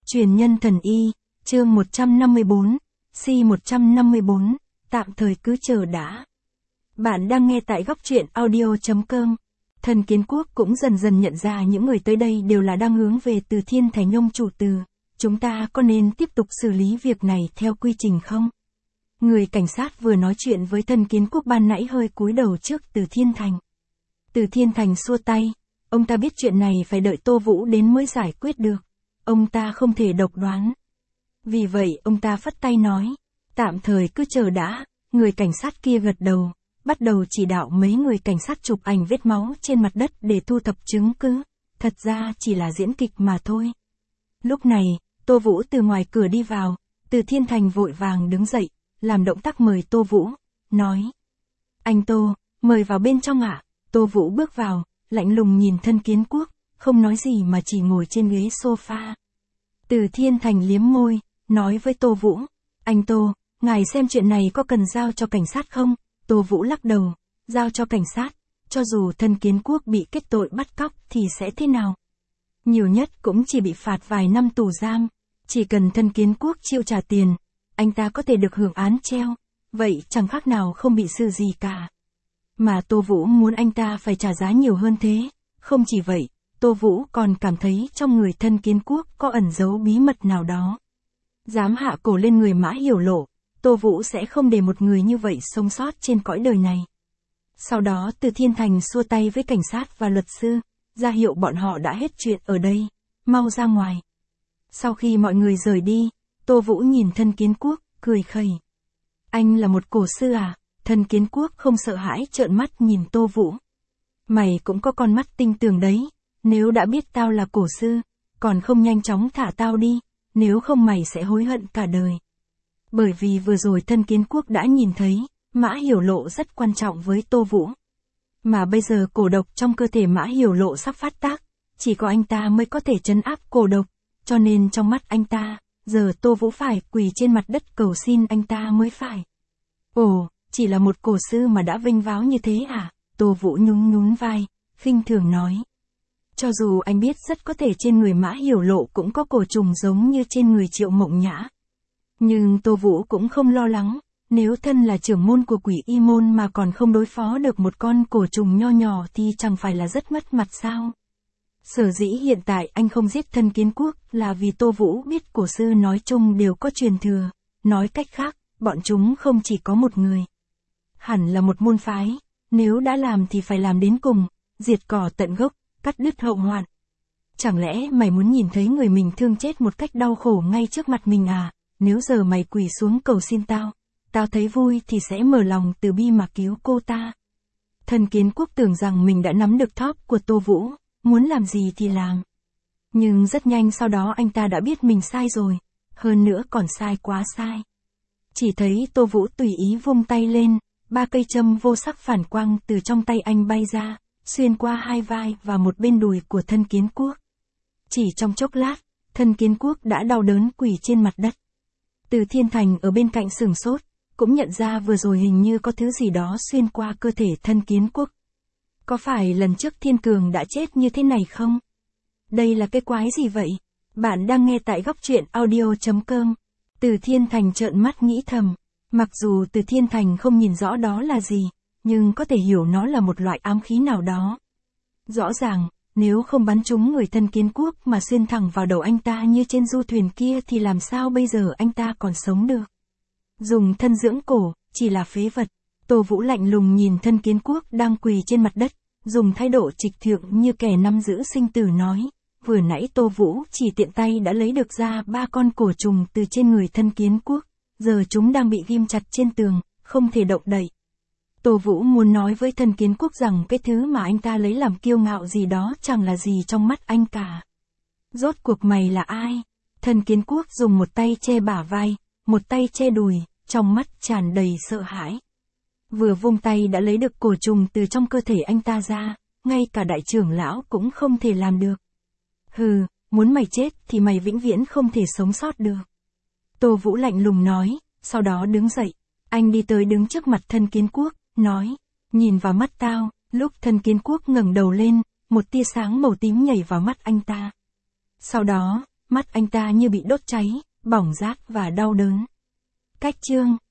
Truyền nhân thần y, chương 154, C154, tạm thời cứ chờ đã. Bạn đang nghe tại góc truyện audio.com. Thần Kiến Quốc cũng dần dần nhận ra những người tới đây đều là đang hướng về Từ Thiên Thành ông chủ Từ. Chúng ta có nên tiếp tục xử lý việc này theo quy trình không? Người cảnh sát vừa nói chuyện với Thần Kiến Quốc ban nãy hơi cúi đầu trước Từ Thiên Thành. Từ Thiên Thành xua tay, ông ta biết chuyện này phải đợi Tô Vũ đến mới giải quyết được. Ông ta không thể độc đoán. Vì vậy ông ta phất tay nói, tạm thời cứ chờ đã. Người cảnh sát kia gật đầu, bắt đầu chỉ đạo mấy người cảnh sát chụp ảnh vết máu trên mặt đất để thu thập chứng cứ. Thật ra chỉ là diễn kịch mà thôi. Lúc này, Tô Vũ từ ngoài cửa đi vào, Từ Thiên Thành vội vàng đứng dậy, làm động tác mời Tô Vũ, nói. Anh Tô, mời vào bên trong ạ. Tô Vũ bước vào, lạnh lùng nhìn Thần Kiến Quốc, không nói gì mà chỉ ngồi trên ghế sofa. Từ Thiên Thành liếm môi, nói với Tô Vũ, anh Tô, ngài xem chuyện này có cần giao cho cảnh sát không? Tô Vũ lắc đầu, giao cho cảnh sát, cho dù Thần Kiến Quốc bị kết tội bắt cóc thì sẽ thế nào? Nhiều nhất cũng chỉ bị phạt vài năm tù giam, chỉ cần Thần Kiến Quốc chịu trả tiền, anh ta có thể được hưởng án treo, vậy chẳng khác nào không bị xử gì cả. Mà Tô Vũ muốn anh ta phải trả giá nhiều hơn thế, không chỉ vậy, Tô Vũ còn cảm thấy trong người Thần Kiến Quốc có ẩn giấu bí mật nào đó. Dám hạ cổ lên người Mã Hiểu Lộ, Tô Vũ sẽ không để một người như vậy sống sót trên cõi đời này. Sau đó Từ Thiên Thành xua tay với cảnh sát và luật sư, ra hiệu bọn họ đã hết chuyện ở đây, mau ra ngoài. Sau khi mọi người rời đi, Tô Vũ nhìn Thần Kiến Quốc, cười khẩy. Anh là một cổ sư à? Thần Kiến Quốc không sợ hãi trợn mắt nhìn Tô Vũ. Mày cũng có con mắt tinh tường đấy, nếu đã biết tao là cổ sư, còn không nhanh chóng thả tao đi, nếu không mày sẽ hối hận cả đời. Bởi vì vừa rồi Thần Kiến Quốc đã nhìn thấy, Mã Hiểu Lộ rất quan trọng với Tô Vũ. Mà bây giờ cổ độc trong cơ thể Mã Hiểu Lộ sắp phát tác, chỉ có anh ta mới có thể trấn áp cổ độc, cho nên trong mắt anh ta, giờ Tô Vũ phải quỳ trên mặt đất cầu xin anh ta mới phải. Ồ, chỉ là một cổ sư mà đã vênh váo như thế à? Tô Vũ nhún nhún vai, khinh thường nói. Cho dù anh biết rất có thể trên người Mã Hiểu Lộ cũng có cổ trùng giống như trên người Triệu Mộng Nhã. Nhưng Tô Vũ cũng không lo lắng, nếu thân là trưởng môn của Quỷ Y môn mà còn không đối phó được một con cổ trùng nho nhỏ thì chẳng phải là rất mất mặt sao? Sở dĩ hiện tại anh không giết Thần Kiến Quốc là vì Tô Vũ biết cổ sư nói chung đều có truyền thừa, nói cách khác, bọn chúng không chỉ có một người. Hẳn là một môn phái, nếu đã làm thì phải làm đến cùng, diệt cỏ tận gốc, cắt đứt hậu hoạn. Chẳng lẽ mày muốn nhìn thấy người mình thương chết một cách đau khổ ngay trước mặt mình à? Nếu giờ mày quỳ xuống cầu xin tao, tao thấy vui thì sẽ mở lòng từ bi mà cứu cô ta. Thần Kiến Quốc tưởng rằng mình đã nắm được thóp của Tô Vũ, muốn làm gì thì làm. Nhưng rất nhanh sau đó anh ta đã biết mình sai rồi, hơn nữa còn sai quá sai. Chỉ thấy Tô Vũ tùy ý vung tay lên, 3 cây châm vô sắc phản quang từ trong tay anh bay ra, xuyên qua hai vai và một bên đùi của Thần Kiến Quốc. Chỉ trong chốc lát, Thần Kiến Quốc đã đau đớn quỳ trên mặt đất. Từ Thiên Thành ở bên cạnh sửng sốt, cũng nhận ra vừa rồi hình như có thứ gì đó xuyên qua cơ thể Thần Kiến Quốc. Có phải lần trước Thiên Cường đã chết như thế này không? Đây là cái quái gì vậy? Bạn đang nghe tại góc truyện audio.com. Từ Thiên Thành trợn mắt nghĩ thầm. Mặc dù Từ Thiên Thành không nhìn rõ đó là gì, nhưng có thể hiểu nó là một loại ám khí nào đó. Rõ ràng, nếu không bắn trúng người Thần Kiến Quốc mà xuyên thẳng vào đầu anh ta như trên du thuyền kia thì làm sao bây giờ anh ta còn sống được? Dùng thân dưỡng cổ, chỉ là phế vật. Tô Vũ lạnh lùng nhìn Thần Kiến Quốc đang quỳ trên mặt đất, dùng thái độ trịch thượng như kẻ nắm giữ sinh tử nói. Vừa nãy Tô Vũ chỉ tiện tay đã lấy được ra 3 con cổ trùng từ trên người Thần Kiến Quốc, giờ chúng đang bị ghim chặt trên tường, không thể động đậy. Tô Vũ muốn nói với Thần Kiến Quốc rằng cái thứ mà anh ta lấy làm kiêu ngạo gì đó chẳng là gì trong mắt anh cả. Rốt cuộc mày là ai? Thần Kiến Quốc dùng một tay che bả vai, một tay che đùi, trong mắt tràn đầy sợ hãi. Vừa vung tay đã lấy được cổ trùng từ trong cơ thể anh ta ra, ngay cả đại trưởng lão cũng không thể làm được. Hừ, muốn mày chết thì mày vĩnh viễn không thể sống sót được. Tô Vũ lạnh lùng nói, sau đó đứng dậy. Anh đi tới đứng trước mặt Thần Kiến Quốc, nói, nhìn vào mắt tao. Lúc Thần Kiến Quốc ngẩng đầu lên, một tia sáng màu tím nhảy vào mắt anh ta. Sau đó, mắt anh ta như bị đốt cháy, bỏng rát và đau đớn. Cách chương